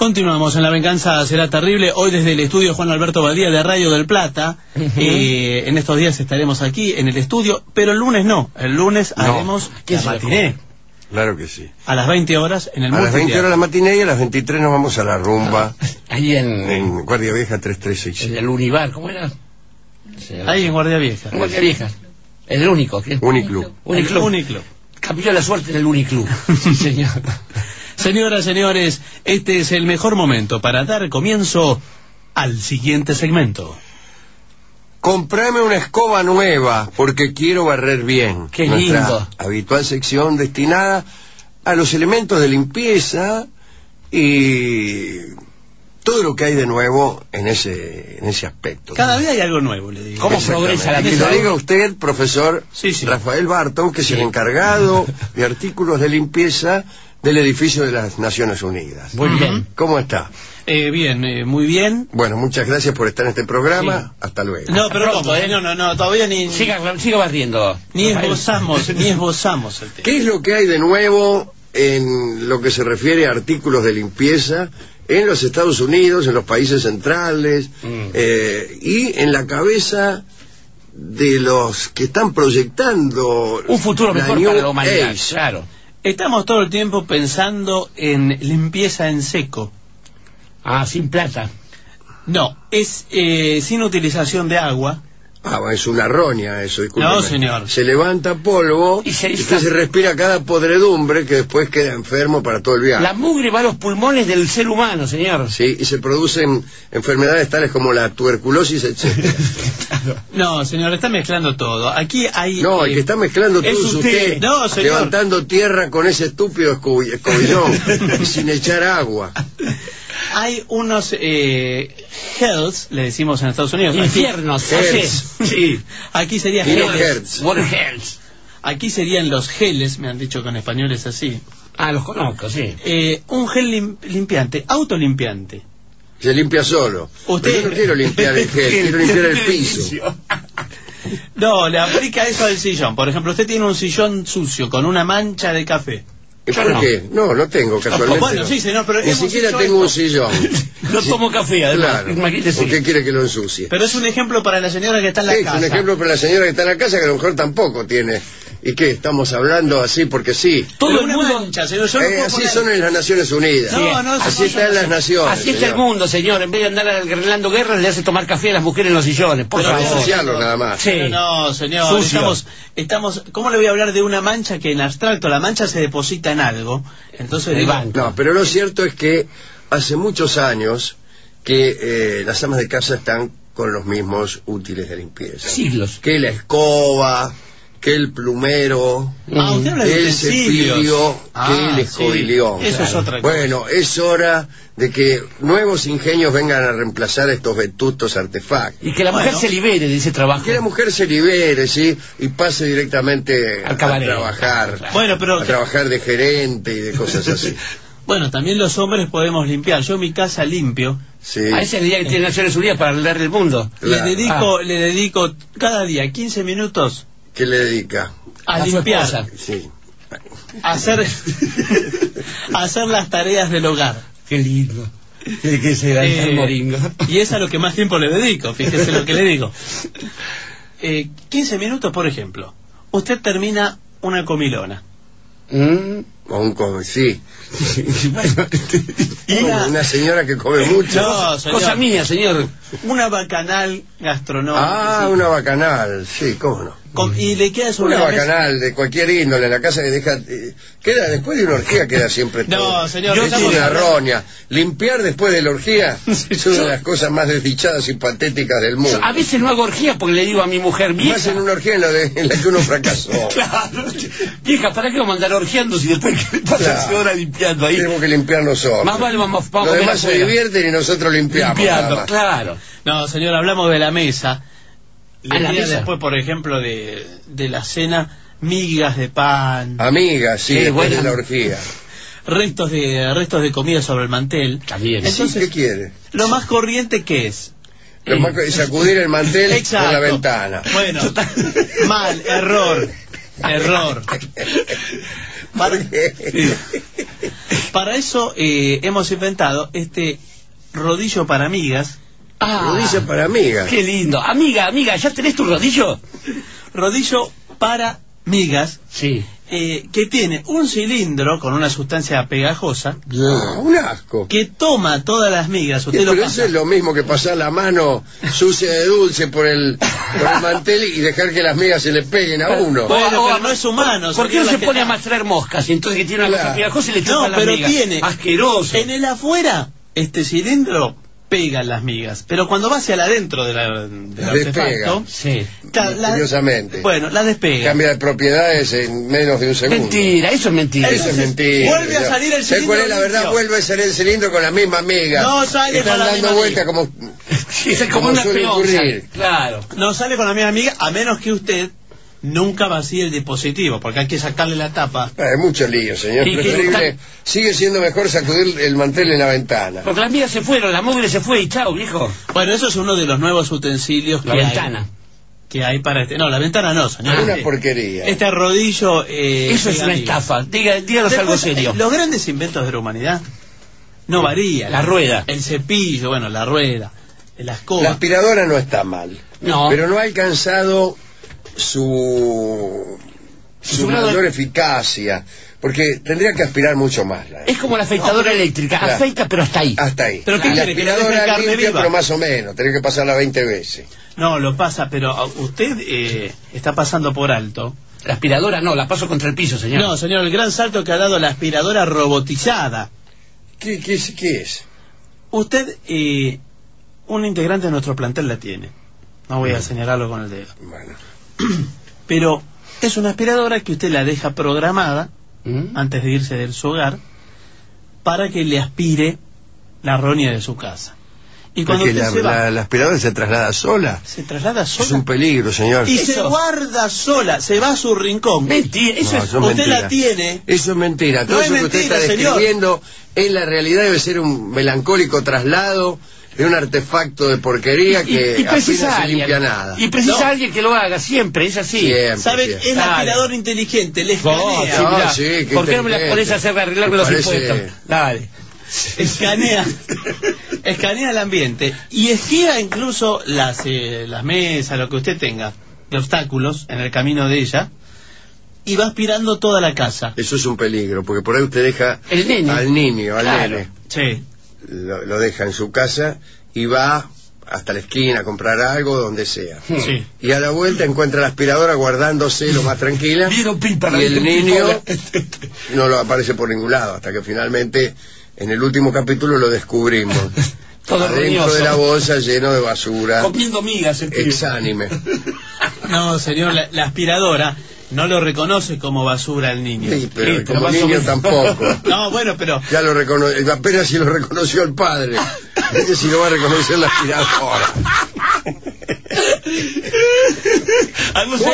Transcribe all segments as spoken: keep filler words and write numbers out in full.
Continuamos en La Venganza Será Terrible, hoy desde el estudio Juan Alberto Badía de Radio del Plata. Uh-huh. eh, en estos días estaremos aquí en el estudio, pero el lunes no, el lunes no. haremos la matiné. Claro que sí. A las veinte horas en el A las veinte horas la matiné y a las veintitrés nos vamos a la rumba. Ah, ahí en... En Guardia Vieja tres tres seis siete. En el Univar, ¿cómo era? Ahí en Guardia Vieja. En Guardia Vieja. El único. ¿Qué? Uniclub. Uniclub. Uniclub. Cambió la suerte en el Uniclub. Sí, señor. Señoras, señores, este es el mejor momento para dar comienzo al siguiente segmento. Comprame una escoba nueva porque quiero barrer bien. Qué Nuestra lindo. habitual sección destinada a los elementos de limpieza y todo lo que hay de nuevo en ese en ese aspecto. Cada día hay algo nuevo, le digo. ¿Cómo progresa la Que mesa? lo diga usted, profesor Sí, sí. Rafael Barton, que Sí. es el encargado de artículos de limpieza del edificio de las Naciones Unidas. Muy bien. ¿Cómo está? Eh, bien, eh, muy bien. Bueno, muchas gracias por estar en este programa. Sí. Hasta luego. No, Hasta pero pronto, ¿cómo? ¿eh? No, no, no, todavía ni, Siga, siga barriendo. ni esbozamos, ni esbozamos el tema. ¿Qué es lo que hay de nuevo en lo que se refiere a artículos de limpieza en los Estados Unidos, en los países centrales, Mm. eh, y en la cabeza de los que están proyectando Un futuro la mejor New para la humanidad, Age? claro. Estamos todo el tiempo pensando en limpieza en seco. Ah, sin plata. No, es eh, sin utilización de agua. Ah, es una roña eso, discúlpeme. No, señor. Se levanta polvo Y y se- usted se respira cada podredumbre que después queda enfermo para todo el viaje. La mugre va a los pulmones del ser humano, señor. Sí, y se producen enfermedades tales como la tuberculosis, etcétera. No, señor, está mezclando todo. Aquí hay... No, eh, el que está mezclando todo es es usted. usted, No, señor. levantando tierra con ese estúpido escobi- escobillón y sin echar agua. Hay unos eh, hells, le decimos en Estados Unidos. Aquí- Infiernos. Hells. Sí, aquí sería Y no geles. hertz. What hells. Aquí serían los geles, me han dicho con españoles así. Ah, los conozco, sí. Eh, un gel lim- limpiante, autolimpiante. Se limpia solo. Usted- Pero yo no quiero limpiar el gel, quiero limpiar el piso. No, le aplica eso al sillón. Por ejemplo, usted tiene un sillón sucio con una mancha de café. ¿Y Yo por no. qué? No, no tengo, casualmente. Bueno, no. sí, señor, pero Ni hemos siquiera hecho tengo un esto. sillón. No tomo café, además. Claro. Imagínese. ¿Por qué quiere que lo ensucie? Pero es un ejemplo para la señora que está en la Sí, es casa. un ejemplo para la señora que está en la casa que a lo mejor tampoco tiene. ¿Y qué? Estamos hablando así porque sí. Todo Todo el el mundo... mundo- mancha, señor. Yo no Eh, puedo así poner- son en las Naciones Unidas. No, no, así son- están las naciones. Así está el señor. mundo, señor. En vez de andar ganando guerras, le hace tomar café a las mujeres en los sillones. Por Para favor. ensuciarlo nada más. Sí. Pero no, señor, Sucio. estamos, estamos... ¿Cómo le voy a hablar de una mancha que en abstracto la mancha se deposita en algo? Entonces El digo, banco. No, pero lo cierto es que hace muchos años que eh, las amas de casa están con los mismos útiles de limpieza. Siglos. Que la escoba, que el plumero, Ah, usted habla de el utensilios. cepillo, Ah, que el sí. escobillón. Eso es otra cosa. Bueno, es hora de que nuevos ingenios vengan a reemplazar estos vetustos artefactos. Y que la mujer Bueno. se libere de ese trabajo. Que la mujer se libere, ¿sí? Y pase directamente Al a cabaret. trabajar. Claro. Bueno, pero... A trabajar de gerente y de cosas así. Bueno, también los hombres podemos limpiar. Yo mi casa limpio. Sí. A ese día que tiene Naciones Unidas para arreglar el mundo. Claro. Le dedico, Ah. le dedico cada día quince minutos ¿Qué le dedica? a, A su limpiar, esposa. Sí. a hacer, a hacer las tareas del hogar. Qué lindo. Que, que se da Eh, el moringo. y es a lo que más tiempo le dedico, fíjese lo que le digo. Eh, quince minutos, por ejemplo. Usted termina una comilona. Mm. O un co- sí. Bueno, Una, Una señora que come mucho. No, señor. cosa mía, señor. una bacanal gastronómica. Ah, una bacanal, sí, cómo no. Con- y le queda sobre Una la mesa- bacanal de cualquier índole, en la casa que deja... eh, queda después de una orgía queda siempre No, todo. señor, Es estamos una hablando- roña. Limpiar después de la orgía es una de las cosas más desdichadas y patéticas del mundo. A veces no hago orgía porque le digo a mi mujer, Más vieja. en una orgía en la, de- en la que uno fracasó. Claro. Vieja, ¿para qué vamos a andar orgiando si después que pasa Claro. horas limpiando ahí? Tenemos que limpiar nosotros. Más vale vamos, vamos Los a demás se afuera. divierten y nosotros limpiamos. Limpiando, nada más. claro. No, señor, hablamos de la mesa. Le Ah, la queda mesa. después, por ejemplo, de, de la cena, migas de pan, Amiga, sí, Qué después buena. de la orgía. restos de restos de comida sobre el mantel. También. Sí, Entonces, ¿qué quiere? lo más corriente, ¿qué es? Lo más que- sacudir el mantel Exacto. por la ventana. Bueno, mal, error, error. Para- Para eso eh, hemos inventado este rodillo para amigas. Ah, Rodillo para amigas. qué lindo. Amiga, amiga, ¿ya tenés tu rodillo? Rodillo para migas, Sí. eh, que tiene un cilindro con una sustancia pegajosa Ah, un asco. que toma todas las migas. Usted Sí, lo pero pasa. eso es lo mismo que pasar la mano sucia de dulce por el, por el mantel y dejar que las migas se le peguen a uno. Bueno, O- o- pero no es humano. ¿Por qué no señor, se la pone a gente- mastrar moscas? Y entonces que tiene una Claro. cosa pegajosa y le No, chupa las pero migas. tiene. Asqueroso. En el afuera, este cilindro pega las migas, pero cuando va hacia el adentro de la, del Las artefacto, despega. Sí. ca- la- Misteriosamente. bueno, la despega. Cambia de propiedades en menos de un segundo. Mentira, eso es mentira. Eso es Entonces, mentira. vuelve a salir el ¿Sabes cuál es la cilindro verdad? limpio. Vuelve a salir el cilindro con la misma amiga. No sale Están con la dando misma vueltas amiga. como... Sí, es como como una suele peonza. ocurrir. Claro. No sale con la misma amiga, a menos que usted nunca vacíe el dispositivo, porque hay que sacarle la tapa. Ah, es mucho lío, señor. Y que Preferible. está- Sigue siendo mejor sacudir el mantel en la ventana. Porque las migas se fueron, la mugre se fue y chao, viejo. Bueno, eso es uno de los nuevos utensilios La que hay, ventana. que hay para este. No, la ventana no, señor. Una Este- porquería. Este rodillo. Eh, Eso es pega una migas. estafa. Diga, díganos algo Después, serio. eh, Los grandes inventos de la humanidad no varían. La rueda. El cepillo, bueno, la rueda, la escoba. La aspiradora no está mal. No. Pero no ha alcanzado su, su Su grado mayor de- eficacia. Porque tendría que aspirar mucho más. la- Es como la afeitadora eléctrica. Claro. Afeita, pero hasta ahí. Hasta ahí. ¿Pero qué y la quiere, que le deje aspiradora carne limpia, viva? pero más o menos. Tenés que pasarla veinte veces. No, lo pasa, pero ah, usted eh, está pasando por alto. La aspiradora no, la paso contra el piso, señor. No, señor, el gran salto que ha dado la aspiradora robotizada. ¿Qué, qué, es, qué es? Usted, eh, un integrante de nuestro plantel la tiene. No voy a señalarlo con el dedo. Bueno. Pero es una aspiradora que usted la deja programada ¿Mm? antes de irse de su hogar para que le aspire la roña de su casa. Y cuando Porque usted la, se va, la- la aspiradora se traslada sola. se traslada Es un sola peligro, señor. y se Eso. guarda sola, se va a su rincón. Mentira, eso No, es... eso es Usted mentira. la tiene. Eso es mentira. Todo No es eso que usted mentira, está señor. describiendo en la realidad debe ser un melancólico traslado de un artefacto de porquería Y, que y precisa apenas se alguien. limpia nada. Y precisa No. alguien que lo haga, siempre, es así. Siempre, ¿Saben? siempre. Es Dale. aspirador inteligente, le No, escanea. sí, No, mirá, sí, qué ¿por qué no me la inteligente. pones a hacer arreglarme los Parece- impuestos? Dale. escanea escanea el ambiente y esquiva incluso las eh, las mesas, lo que usted tenga de obstáculos en el camino de ella, y va aspirando toda la casa. Eso es un peligro, porque por ahí usted deja El nene. al niño, al Claro. nene, Sí. lo, lo deja en su casa y va hasta la esquina a comprar algo, donde sea. Sí. Y a la vuelta encuentra la aspiradora guardándose lo más tranquila Vieron pipa, y el vieron niño pipa. no lo aparece por ningún lado, hasta que finalmente en el último capítulo lo descubrimos. Todo Adentro roñoso. de la bolsa lleno de basura, Comiendo migas el pibe. exánime. No, señor, la, la aspiradora no lo reconoce como basura al niño. Sí, pero Sí, pero como más o niño menos. tampoco. No, bueno, pero Ya lo reconoce, apenas si lo reconoció el padre. Ese si lo va a reconocer la aspiradora. Ah, no sé.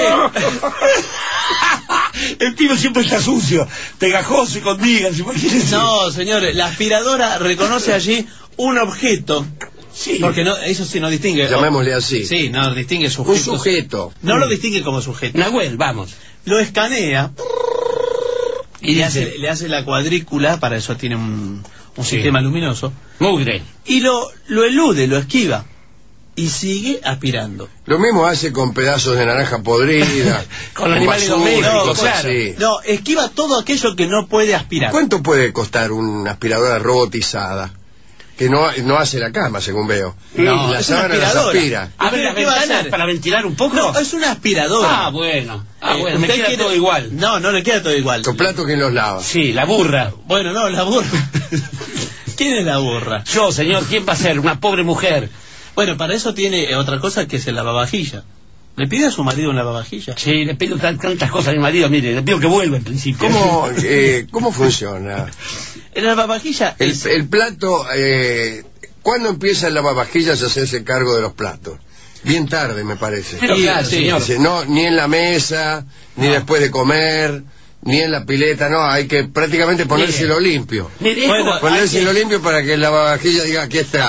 El pibe siempre está sucio, pegajoso y con migas, imagínense. no, señor, la aspiradora reconoce allí un objeto, Sí. porque no, eso sí no distingue. Llamémosle así. Sí, no distingue Un sujetos. sujeto. No lo distingue como sujeto. Nahuel, vamos. Lo escanea y Y le dice, hace, le hace la cuadrícula, para eso tiene un, un Sí. sistema luminoso, mugre. y lo, lo elude, lo esquiva, y sigue aspirando. Lo mismo hace con pedazos de naranja podrida. Con animales basura, domésticos, cosas claro. así. No, esquiva todo aquello que no puede aspirar. ¿Cuánto puede costar una aspiradora robotizada? Que no, no hace la cama, según veo. No, la es una sábana las aspiradora. aspira. Abre las ¿Qué va a ventanas hacer? para ventilar un poco. No, es una aspiradora. Ah, bueno. Ah, Eh, bueno, me usted queda quiere- todo igual. No, no le queda todo igual. Los platos que los lava. Sí, la burra. Bueno, no, la burra. ¿Quién es la burra? Yo, señor, ¿quién va a ser? Una pobre mujer. Bueno, para eso tiene eh, otra cosa que es el lavavajilla. ¿Le pide a su marido un lavavajilla? Sí, le pido tan- tantas cosas a mi marido, mire, le pido que vuelva en principio. ¿Cómo, eh, ¿Cómo funciona? El lavavajilla El, es... el plato, eh, ¿cuándo empieza el lavavajillas a hacerse cargo de los platos? Bien tarde, me parece. Pero Sí, claro, sí. señor. Dice, no, ni en la mesa, ni No. después de comer, ni en la pileta, no, hay que prácticamente ponérselo limpio. Mire, es Bueno, como- Ponérselo limpio para que el lavavajillas diga, aquí está.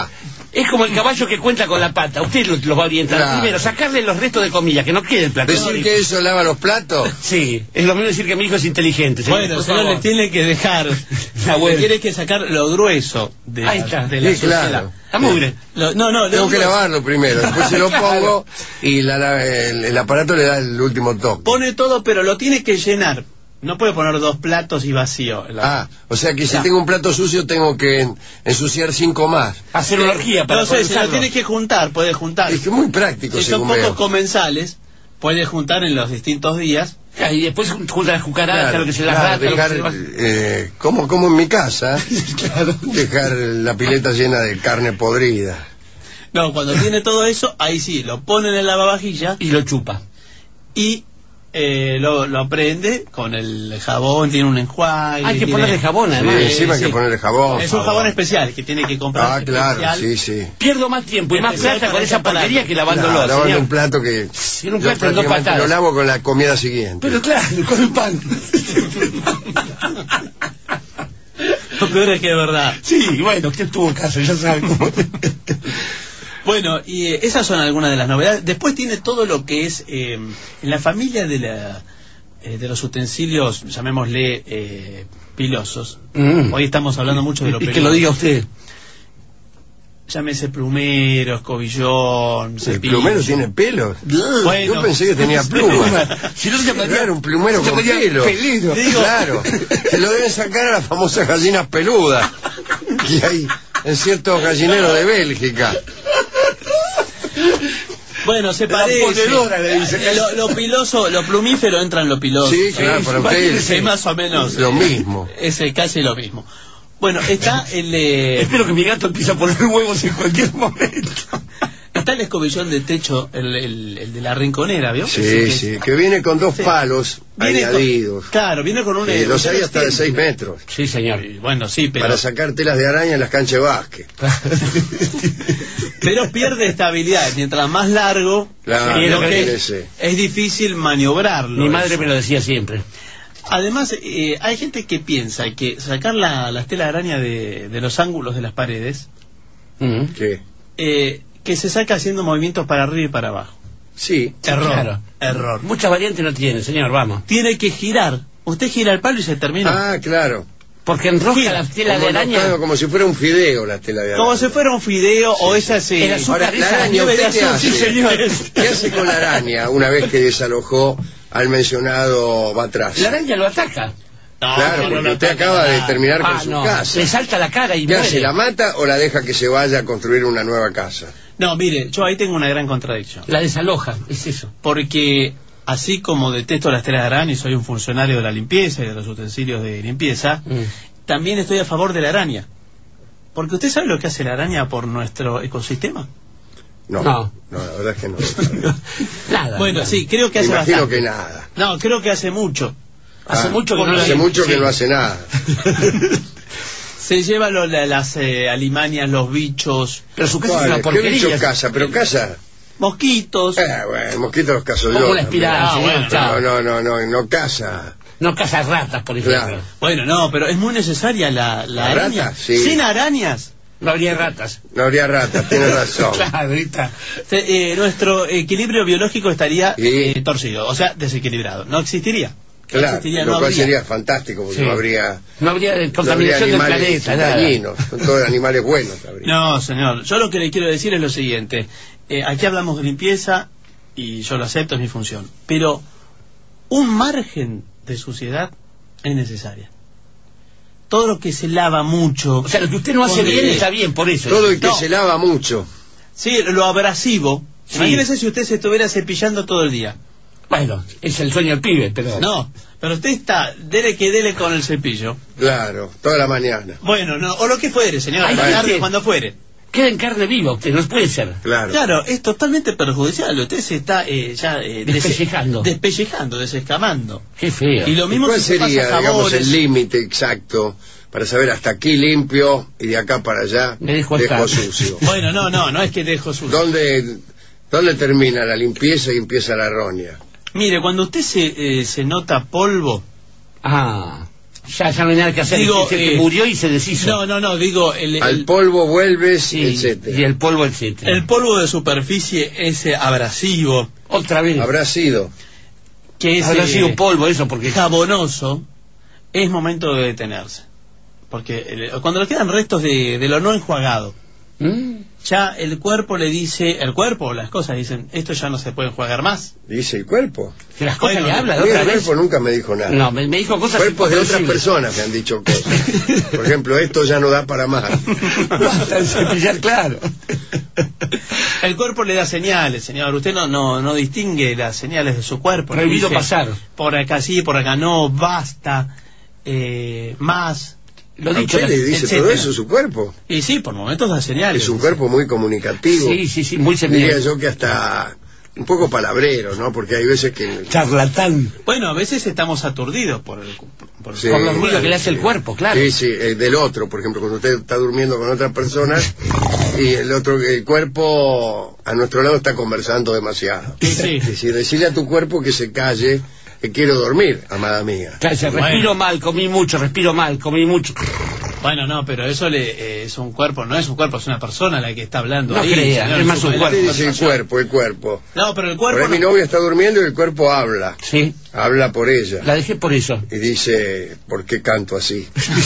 Es como el caballo que cuenta con la pata. Usted los lo va a orientar. Claro. Primero, sacarle los restos de comida, que no quede el plato. ¿Decir que eso lava los platos? Sí, es lo mismo decir que mi hijo es inteligente. Señor, Bueno, por señor, favor. le tiene que dejar, Ah, bueno. le tiene que sacar lo grueso de Ahí la, está. de la Sí, claro. sociedad. Está mugre. Lo- no, no, lo Tengo que grueso. lavarlo primero, después se lo Claro. pongo y la- la- el, el aparato le da el último toque. Pone todo, pero lo tiene que llenar. No puede poner dos platos y vacío. La- Ah, o sea que si Ya. tengo un plato sucio tengo que en- ensuciar cinco más. Hacer una orgía para no sé, poder se lo usarlo. tiene que juntar, puede juntar. Es que es muy práctico, Si son según pocos veo. comensales, puede juntar en los distintos días. Ah, y después junta las cucarachas, Claro, lo que se las claro, rata, lo que dejar, se va- eh, como, como en mi casa, dejar la pileta llena de carne podrida. No, cuando tiene todo eso, ahí sí, lo pone en el lavavajilla y lo chupa. y eh, lo, lo prende con el jabón, tiene un enjuague. Hay que tiene- ponerle jabón, Sí, además. encima hay sí. que ponerle jabón. Es un jabón especial que tiene que comprar. Ah, claro, especial. sí, sí. Pierdo más tiempo y más Especial plata para con esa ese aparato. porquería que lavándolo, Claro, lavando señor. un plato que En un yo plato en dos prácticamente patadas. lo lavo con la comida siguiente. Pero claro, con el pan. Lo peor es que es verdad. Sí, bueno, usted tuvo en casa, ya sabe cómo. Bueno, y eh, esas son algunas de las novedades. Después tiene todo lo que es eh, en la familia de la eh, de los utensilios, llamémosle eh, pilosos. Mm. Hoy estamos hablando mucho de lo Y peloso. que lo diga usted. Llámese plumero, escobillón, ¿El cepillo. plumero tiene pelos? Bueno. Yo pensé que tenía plumas. Si no se llamaría- Claro, un plumero se con llamaría pelos. pelero. Digo- Claro, se lo deben sacar a las famosas gallinas peludas que hay en ciertos gallineros de Bélgica. Bueno, se La parece. ponedora, le dice. Eh, Lo, lo piloso, lo plumífero entra en lo piloso. Sí, claro, para ustedes Es más o menos. lo eh, mismo. Es eh, casi lo mismo. Bueno, está el eh, Espero que mi gato empiece a poner huevos en cualquier momento. está el escobillón de techo, el, el, el de la rinconera, ¿vio? Sí, Ese que- sí, que viene con dos Sí. palos Viene con- añadidos. claro, viene con un. Eh, los un- hay hasta de seis metros. Sí, señor. Bueno, sí, pero. Para sacar telas de araña en las canchas de básquet. Pero pierde estabilidad. Mientras más largo, Claro, creo que imagínese. es difícil maniobrarlo. Mi madre eso. me lo decía siempre. Además, eh, hay gente que piensa que sacar la, las telas de araña de, de los ángulos de las paredes, Mm. ¿Qué? eh, que se saca haciendo movimientos para arriba y para abajo. Sí. Error. Claro. Error. Muchas variantes no tiene, señor, vamos. Tiene que girar. Usted gira el palo y se termina. Ah, claro. Porque enrosca Gira. la tela Como, de no, araña. claro, como si fuera un fideo la tela de araña. Como si fuera un fideo o esas... eh, El azúcar Ahora, la esa araña, nieve de ¿usted qué azúcar, hace? sí, señor. ¿Qué hace con la araña una vez que desalojó al mencionado Batrás? La araña lo ataca. No, Claro, no, porque no, usted no, acaba no, de no. terminar con Ah, su no. casa. Le salta la cara y ¿Qué muere. hace? ¿La mata o la deja que se vaya a construir una nueva casa? No, mire, yo ahí tengo una gran contradicción. La desaloja, es eso. Porque así como detesto las telas de araña y soy un funcionario de la limpieza y de los utensilios de limpieza, Mm. también estoy a favor de la araña. Porque usted sabe lo que hace la araña por nuestro ecosistema. No, No. no, la verdad es que no. Nada. Bueno, nada. sí, creo que Me hace imagino bastante. que nada. No, creo que hace mucho. Hace Ah, mucho que no lo Hace hay. mucho que Sí. no hace nada. Se lleva lo- la- las eh, alimañas, los bichos, Pero su casa es Vale, una ¿qué porquería. bicho casa? ¿Pero casa? mosquitos. Eh, bueno, mosquitos los caso Como yo. una espiral, Ah, señor, bueno, chao. No, no, no, no, no casa. No caza ratas, por ejemplo. Claro. Bueno, no, pero es muy necesaria la, la ¿La araña. rata? Sí. Sin arañas, No habría ratas. No habría ratas, tiene razón. Claro, ahorita. te- eh, nuestro equilibrio biológico estaría Sí. eh, torcido, o sea, desequilibrado. No existiría. No Claro, existiría, lo no cual habría. sería fantástico porque Sí. no habría, No habría no habría contaminación del animales planeta, nada. dañinos, son todos animales buenos. habría. No, señor, yo lo que le quiero decir es lo siguiente. Eh, aquí hablamos de limpieza y yo lo acepto, es mi función. Pero un margen de suciedad es necesaria. Todo lo que se lava mucho... O sea, lo que usted no hace Con- bien está bien, por eso. Todo el que No. se lava mucho. Sí, lo abrasivo. Sí. Imagínese si usted se estuviera cepillando todo el día. Bueno, es el sueño del pibe, pero... No, pero usted está, dele que dele con el cepillo. Claro, toda la mañana. Bueno, no, o lo que fuere, señor, Ay, a la sí. tarde, cuando fuere. Queda en carne viva usted, no puede ser. Claro. Claro, es totalmente perjudicial. Usted se está eh, ya eh, des- Despellejando. despellejando, desescamando. Qué feo. Y lo mismo ¿Cuál si se sería, pasa digamos, jabones. el límite exacto para saber hasta aquí limpio y de acá para allá Me dejo estar. sucio? Bueno, no, no, no es que dejo sucio. ¿Dónde, ¿Dónde termina la limpieza y empieza la roña? Mire, cuando usted se, eh, se nota polvo, Ah, Ya, ya no hay nada que hacer. Digo, Se eh, murió y se deshizo. No, no, no, digo... El, Al el, polvo vuelves, Sí, etcétera. y el polvo, etcétera. el polvo de superficie ese abrasivo, Otra vez. Habrá sido. que es Habrá eh, sido polvo eso, porque... jabonoso, es momento de detenerse. Porque el- cuando le quedan restos de, de lo no enjuagado, ¿Mm? ya el cuerpo le dice, el cuerpo, las cosas dicen, esto ya no se puede enjuagar más. Dice el cuerpo. Que las cosas Bueno, le hablan A mí otra el vez. cuerpo nunca me dijo nada. No, me, me dijo cosas Cuerpos de otras incomprensibles. personas me han dicho cosas. Por ejemplo, esto ya no da para más. Basta de cepillar, claro. El cuerpo le da señales, señor. Usted no no no distingue las señales de su cuerpo. Le Prohibido dice, pasar. por acá sí, por acá no, basta, eh, más. Lo ¿A dicho, usted le dice etcétera. todo eso su cuerpo? Y sí, por momentos da señales. Es un cuerpo muy comunicativo. Sí, sí, sí, muy Diría señal. yo que hasta un poco palabrero, ¿no? Porque hay veces que... Charlatán. Bueno, a veces estamos aturdidos por el... Por, Sí. Por los ruidos que le hace el cuerpo, claro. Sí, sí, eh, del otro, por ejemplo, cuando usted está durmiendo con otra persona y el otro, el cuerpo a nuestro lado está conversando demasiado. Sí, sí. Es decir, decirle a tu cuerpo que se calle, que quiero dormir, amada mía. Cállate, Bueno. respiro mal, comí mucho, respiro mal, comí mucho. Bueno, no, pero eso le, eh, es un cuerpo, no es un cuerpo, es una persona la que está hablando No ahí. crea, señor, es más su- un la cuerpo. Usted dice el conversación. cuerpo, el cuerpo. No, pero el Por cuerpo... ahí mi no- novia está durmiendo y el cuerpo habla. Sí, Habla por ella. la dejé por eso. Y dice, ¿por qué canto así?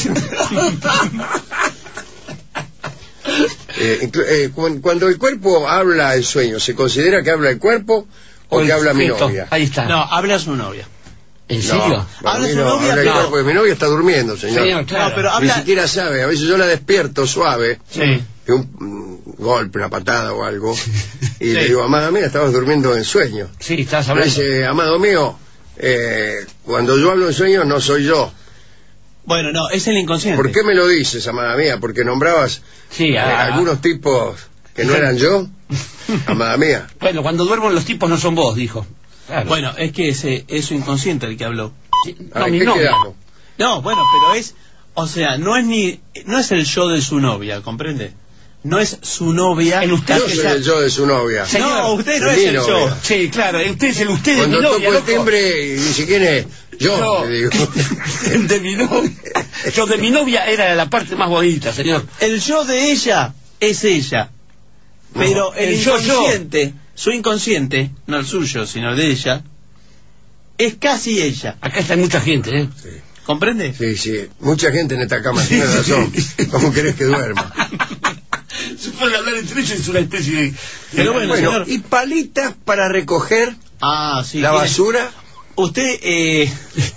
Eh, inclu- eh, cu- cuando el cuerpo habla en sueño, ¿se considera que habla el cuerpo o, el que habla mi sujeto. novia? Ahí está. No, habla su novia. ¿En No, serio? para ¿Habla mí su no, novia? habla el No. cuerpo, porque mi novia está durmiendo, señor. Señor, claro. No, pero Ni habla... siquiera sabe, a veces yo la despierto suave, Sí. de un mm, golpe, una patada o algo, y Sí. le digo, amada mía, estabas durmiendo en sueño. Sí, estabas Me hablando. dice, amado mío, eh, cuando yo hablo en sueño no soy yo. Bueno, no, es el inconsciente. ¿Por qué me lo dices, amada mía? Porque nombrabas Sí, eh, ah, algunos tipos que no eran yo, amada mía. Bueno, cuando duermo los tipos no son vos, dijo. Claro. Bueno, es que ese, es su inconsciente el que habló. Sí, Ah, no, ¿en mi qué novia. quedamos? No, bueno, pero es... O sea, no es ni... No es el yo de su novia, ¿comprende? No es su novia... El usted Yo que soy ya- el yo de su novia. Señor, no, usted no mi es el yo. novia. Sí, claro, usted es el usted de Cuando mi toco novia, el loco. timbre y dice, ¿quién es? Yo, Yo. le digo. de mi novia. Yo de mi novia era la parte más bonita, señor. El yo de ella es ella. Pero No, el, el yo, yo. inconsciente, su inconsciente, no el suyo, sino el de ella, es casi ella. Acá está mucha gente, ¿eh? Sí. ¿Comprende? Sí, sí, mucha gente en esta cama tiene razón. ¿Cómo querés que duerma? Se puede hablar entre ellos, es una especie de... Pero bueno, Bueno, señor. y palitas para recoger Ah, sí. la tiene- basura. Usted, eh...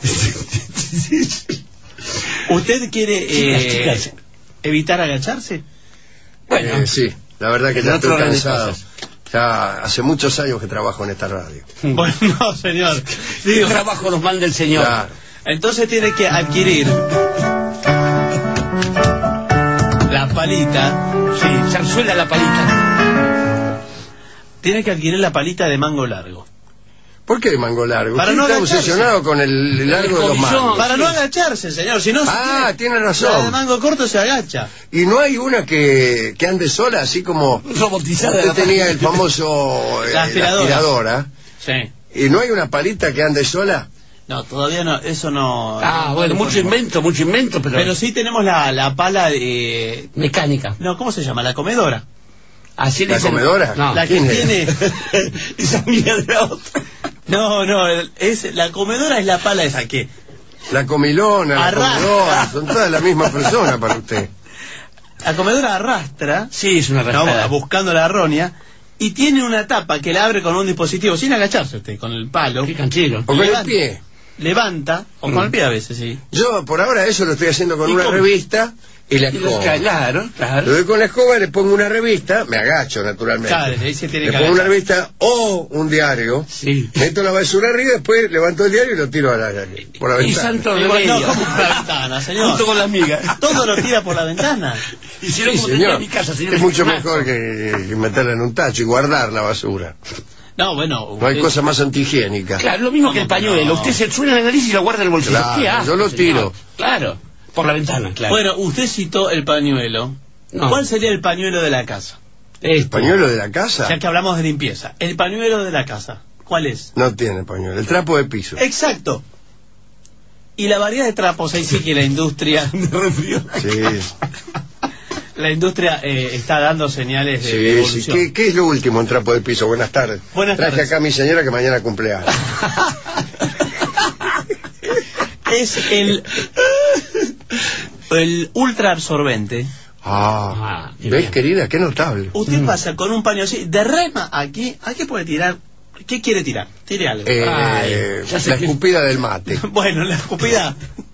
¿Usted quiere Chicas, eh, chicas. evitar agacharse? Bueno, Eh, sí, la verdad que en ya otro estoy orden de cansado. cosas. Ya hace muchos años que trabajo en esta radio. Bueno, no, señor. el Digo, trabajo nos manda el señor. Claro. entonces tiene que adquirir la palita. Sí, zarzuela la palita. Tiene que adquirir la palita de mango largo. ¿Por qué mango largo? Para Usted no está agacharse. obsesionado con el largo de los Comisión. mangos. Para no agacharse, señor. Si no, se Ah, tiene la de razón. mango corto se agacha. Y no hay una que, que ande sola, así como Robotizada usted la tenía palita. el famoso eh, La aspiradora. aspiradora. Sí. ¿Y no hay una palita que ande sola? No, todavía no, eso no... Ah, no bueno, lo mucho ponemos. invento, mucho invento, pero... Pero sí tenemos la, la pala de... Mecánica. No, ¿cómo se llama? La comedora. Así le ¿La dicen- comedora? No, La que ¿quién es? tiene... esa amiga de la otra. No, no, el- es, la comedora es la pala esa que... La comilona, la Arrastra. comedora, son todas la misma persona para usted. La comedora arrastra, Sí, es una no, rascada. buscando la arronia, y tiene una tapa que la abre con un dispositivo, sin agacharse usted, con el palo. Qué canchero. O con el Levanta. pie. Levanta, o con el pie a veces, sí. Yo por ahora eso lo estoy haciendo con ¿Y una cómo? revista y la Y los escoba. ca- Claro, Le claro. doy con la escoba, le pongo una revista, me agacho naturalmente. Claro, ahí se tiene le que pongo una agachar. revista o un diario, Sí. meto la basura arriba y después levanto el diario y lo tiro a la, por la Y ventana. santo Y bueno, remedio. no, ¿cómo por la ventana, señor? Junto con la amiga. Todo lo tira por la ventana. Hicieron Sí, como tenía señor. en mi casa, señor. Es mucho Ah, mejor que, que meterla en un tacho y guardar la basura. No, bueno... No hay usted- cosa más antihigiénica. Claro, lo mismo que el ¿Cómo que pañuelo. no? Usted se suena la nariz y lo guarda en el bolsillo. Claro, ¿Qué hace, yo lo señor? tiro. Claro, por la ventana, claro. Bueno, usted citó el pañuelo. No. ¿Cuál sería el pañuelo de la casa? Este. ¿Pañuelo de la casa? Ya que hablamos de limpieza. El pañuelo de la casa. ¿Cuál es? No tiene pañuelo. El trapo de piso. Exacto. Y la variedad de trapos, ahí sí que la industria... Sí. La industria eh, está dando señales de, Sí, de sí. evolución. ¿Qué, ¿Qué es lo último en trapo de piso? Buenas tardes. Buenas Traje tardes. acá a mi señora que mañana cumpleaños. Es el... El ultra absorbente. Ah, Ah, qué ¿ves, bien. querida? Qué notable. Usted pasa con un paño así, derrama aquí, ¿a qué puede tirar? ¿Qué quiere tirar? Tire algo. Eh, Ay, ya sé la que- escupida del mate. Bueno, la escupida.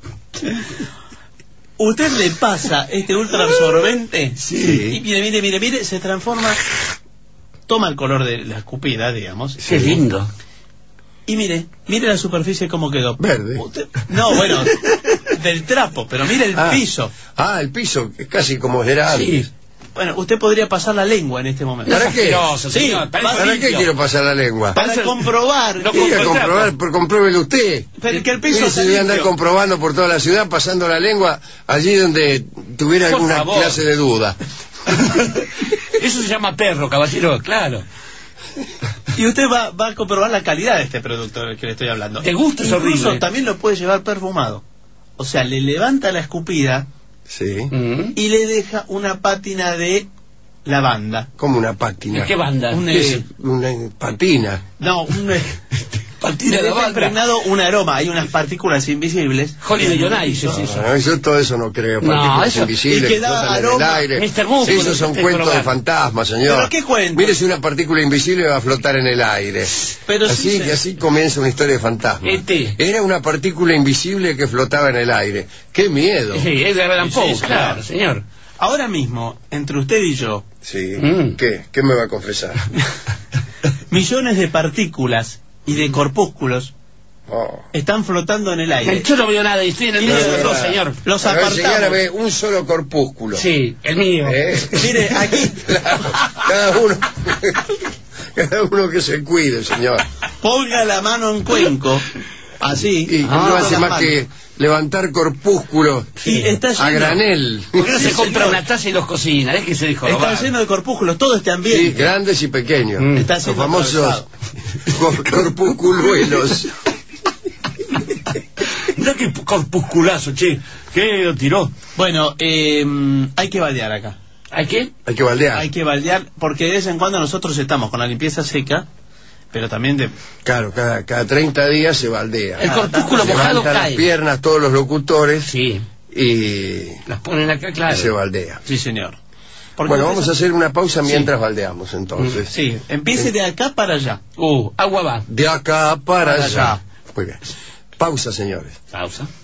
Usted le pasa este ultra absorbente Sí. y mire, mire, mire, mire, se transforma, toma el color de la escupida, digamos, Qué lindo. y mire, mire la superficie cómo quedó. Verde. Usted- no, bueno, del trapo, pero mire el Ah. piso. Ah, el piso, que es casi como era antes. Sí. Bueno, usted podría pasar la lengua en este momento. ¿Para qué? Asqueroso, Sí, señor, parece para- ¿Para limpio. qué quiero pasar la lengua? Para Parece- comprobar No que- Quiero con- comprobar, pero compruébelo usted. pero que el piso Mire, está se debe andar limpio. comprobando por toda la ciudad, pasando la lengua allí donde tuviera Por alguna favor. clase de duda. Eso se llama perro, caballero, claro. Y usted va, va a comprobar la calidad de este producto del que le estoy hablando. ¿Te gusta? Es Incluso horrible. también lo puede llevar perfumado. O sea, le levanta la escupida Sí. Mm. y le deja una pátina de lavanda. Como una pátina. ¿De qué banda? Un, Es eh, una patina. no, un, eh, Patina le de la deja banda. impregnado un aroma. Hay unas partículas invisibles. Holly de Yonais es eso. No, yo todo eso no creo. No, Partículas eso- invisibles y que que da flotan en el aroma. aire. mister Músculo, Esos son este cuentos de programa. fantasmas, señor. ¿Pero qué cuentos? Mire si una partícula invisible va a flotar en el aire. Pero así, sí se- así comienza una historia de fantasmas. Este. Era una partícula invisible que flotaba en el aire. ¡Qué miedo! Sí, Edgar Allan Sí, Poe, sí, claro, claro. señor. Ahora mismo, entre usted y yo, Sí. Mm. ¿Qué? ¿Qué me va a confesar? millones de partículas y de corpúsculos Oh. están flotando en el aire. Yo no veo nada y estoy en el Y medio no de veo los dos, nada. señor. Los A ver, apartamos. señálame un solo corpúsculo. Sí, el mío. ¿Eh? Mire, aquí Claro, cada uno, cada uno que se cuide, señor. ponga la mano en cuenco, así, Y Ah, no hace las más manos. que levantar corpúsculos Y está a lleno. granel. ¿Por qué no se Sí, compra señor. una taza y los cocina? Es que se dijo. Está lleno de corpúsculos, todo este Sí, ambiente. grandes y pequeños. Mm. Está Los siendo famosos atravesado. cor- corpusculuelos. Mira qué corpusculazo, che. ¿Qué lo tiró? Bueno, eh, hay que baldear acá. ¿Hay qué? Hay que baldear. Hay que baldear porque de vez en cuando nosotros estamos con la limpieza seca, pero también de... Claro, cada, cada treinta días se baldea. El corpúsculo mojado Levantan las cae. piernas todos los locutores Sí, y, las ponen acá, y claro. se baldea. Sí, señor. Porque Bueno, usted vamos a sabe- hacer una pausa mientras baldeamos, entonces. Sí, empiece de acá para allá. Uh, agua va. De acá para Para allá. allá. Muy bien. Pausa, señores. Pausa.